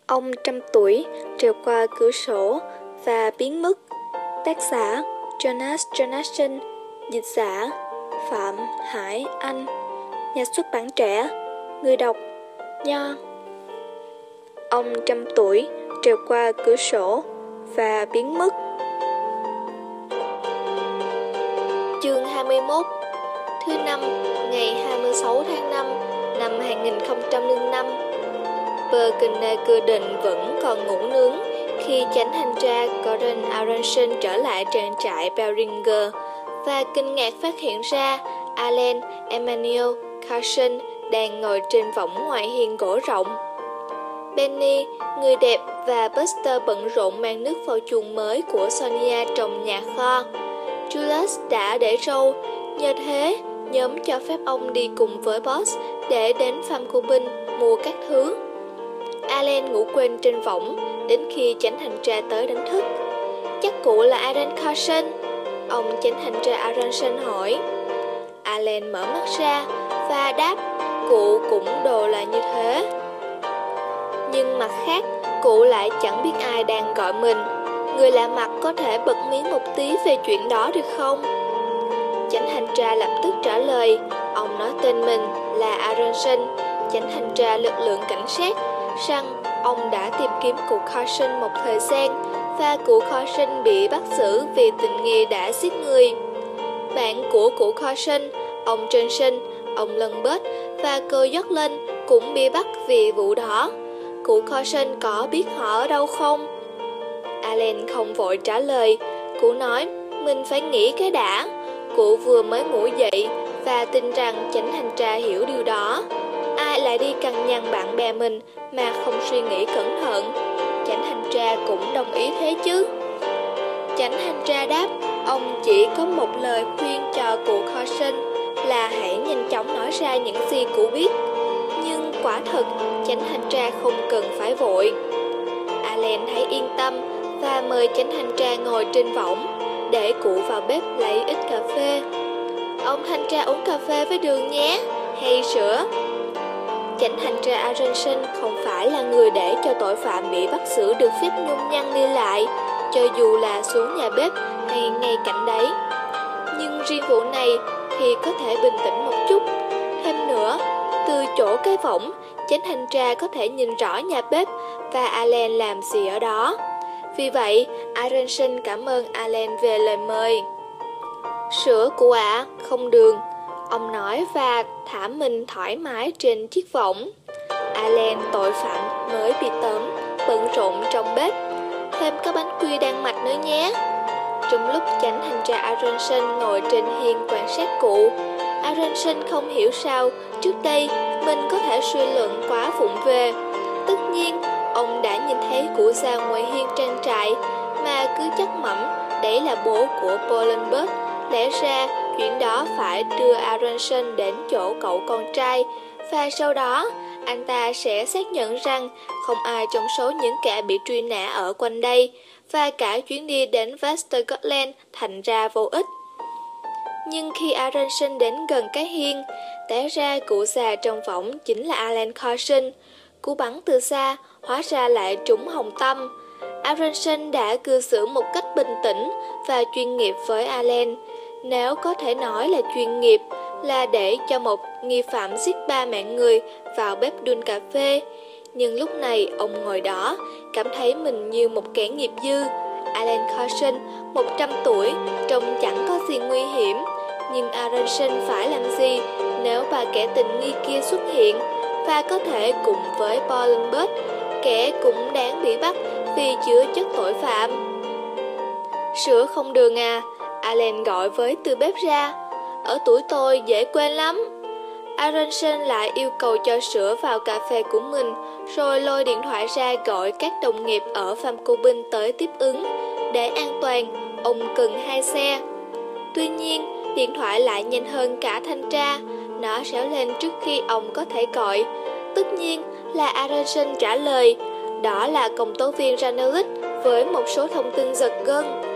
Ông trăm tuổi trèo qua cửa sổ và biến mất. Tác giả Jonas Jonasson. Dịch giả Phạm Hải Anh. Nhà xuất bản Trẻ. Người đọc Nho. Ông trăm tuổi trèo qua cửa sổ và biến mất. Chương 21. Thứ năm, ngày 26 tháng 5 năm 2005. Bergen vẫn còn ngủ nướng khi chánh hành tra Gordon Aronson trở lại trang trại Beringer và kinh ngạc phát hiện ra Alan Emanuel Carson đang ngồi trên võng ngoài hiên gỗ rộng. Benny, người đẹp, và Buster bận rộn mang nước vào chuồng mới của Sonia trong nhà kho. Julius đã để râu, nhờ thế nhóm cho phép ông đi cùng với Boss để đến Farm Corbin mua các thứ. Alan ngủ quên trên võng đến khi chánh hành tra tới đánh thức. Chắc cụ là Alan Carson? Ông chánh hành tra Aronson hỏi. Alan mở mắt ra và đáp cụ cũng đồ là như thế. Nhưng mặt khác, cụ lại chẳng biết ai đang gọi mình. Người lạ mặt có thể bật mí một tí về chuyện đó được không? Chánh hành tra lập tức trả lời. Ông nói tên mình là Aronson, chánh hành tra lực lượng cảnh sát, rằng ông đã tìm kiếm cụ Carson một thời gian và cụ Carson bị bắt giữ vì tình nghi đã giết người. Bạn của cụ Carson, ông Johnson, ông Lambert và cô Yorkland cũng bị bắt vì vụ đó. Cụ Carson có biết họ ở đâu không? Alan không vội trả lời. Cụ nói mình phải nghĩ cái đã. Cụ vừa mới ngủ dậy và tin rằng chánh hành tra hiểu điều đó. Ai lại đi cằn nhằn bạn bè mình mà không suy nghĩ cẩn thận? Chánh hành tra cũng đồng ý thế chứ? Chánh hành tra đáp, ông chỉ có một lời khuyên cho cụ Carson là hãy nhanh chóng nói ra những gì cụ biết. Nhưng quả thật, chánh hành tra không cần phải vội. Alan thấy yên tâm và mời chánh hành tra ngồi trên võng để cụ vào bếp lấy ít cà phê. Ông thanh tra uống cà phê với đường nhé, hay sữa? Chánh hành tra Aronson không phải là người để cho tội phạm bị bắt giữ được phép nhung nhăng đi lại, cho dù là xuống nhà bếp hay ngay cạnh đấy. Nhưng riêng vụ này thì có thể bình tĩnh một chút. Thêm nữa, từ chỗ cái võng, chánh hành tra có thể nhìn rõ nhà bếp và Alan làm gì ở đó. Vì vậy, Aronson cảm ơn Alan về lời mời. Sữa cụ ạ, không đường, ông nói và thả mình thoải mái trên chiếc võng. Alan, tội phạm mới bị tóm, bận rộn trong bếp. Thêm có bánh quy đan mạch nữa nhé. Trong lúc chánh hành tra Aronson ngồi trên hiên quan sát cụ, Aronson không hiểu sao trước đây mình có thể suy luận quá vụng về. Tất nhiên, ông đã nhìn thấy cụ già ngoài hiên trang trại mà cứ chắc mẩm đấy là bố của Paul Lambert. Lẽ ra chuyện đó phải đưa Aronson đến chỗ cậu con trai, và sau đó anh ta sẽ xác nhận rằng không ai trong số những kẻ bị truy nã ở quanh đây, và cả chuyến đi đến Västergötland thành ra vô ích. Nhưng khi Aronson đến gần cái hiên, té ra cụ già trong võng chính là Alan Carson. Cú bắn từ xa hóa ra lại trúng hồng tâm. Aronson đã cư xử một cách bình tĩnh và chuyên nghiệp với Alan. Nếu có thể nói là chuyên nghiệp, là để cho một nghi phạm giết 3 mạng người vào bếp đun cà phê. Nhưng lúc này ông ngồi đó, cảm thấy mình như một kẻ nghiệp dư. Alan Carson, 100 tuổi, trông chẳng có gì nguy hiểm. Nhưng Aronson phải làm gì nếu bà kẻ tình nghi kia xuất hiện, và có thể cùng với Paul Lambert, kẻ cũng đáng bị bắt vì chứa chất tội phạm. Sữa không đường à? Alan gọi với từ bếp ra. Ở tuổi tôi dễ quên lắm. Aronson lại yêu cầu cho sữa vào cà phê của mình, rồi lôi điện thoại ra gọi các đồng nghiệp ở Farm Corbin tới tiếp ứng. Để an toàn, ông cần 2 xe. Tuy nhiên, điện thoại lại nhanh hơn cả thanh tra. Nó réo lên trước khi ông có thể gọi. Tất nhiên là Aronson trả lời. Đó là công tố viên Ranelid với một số thông tin giật gân.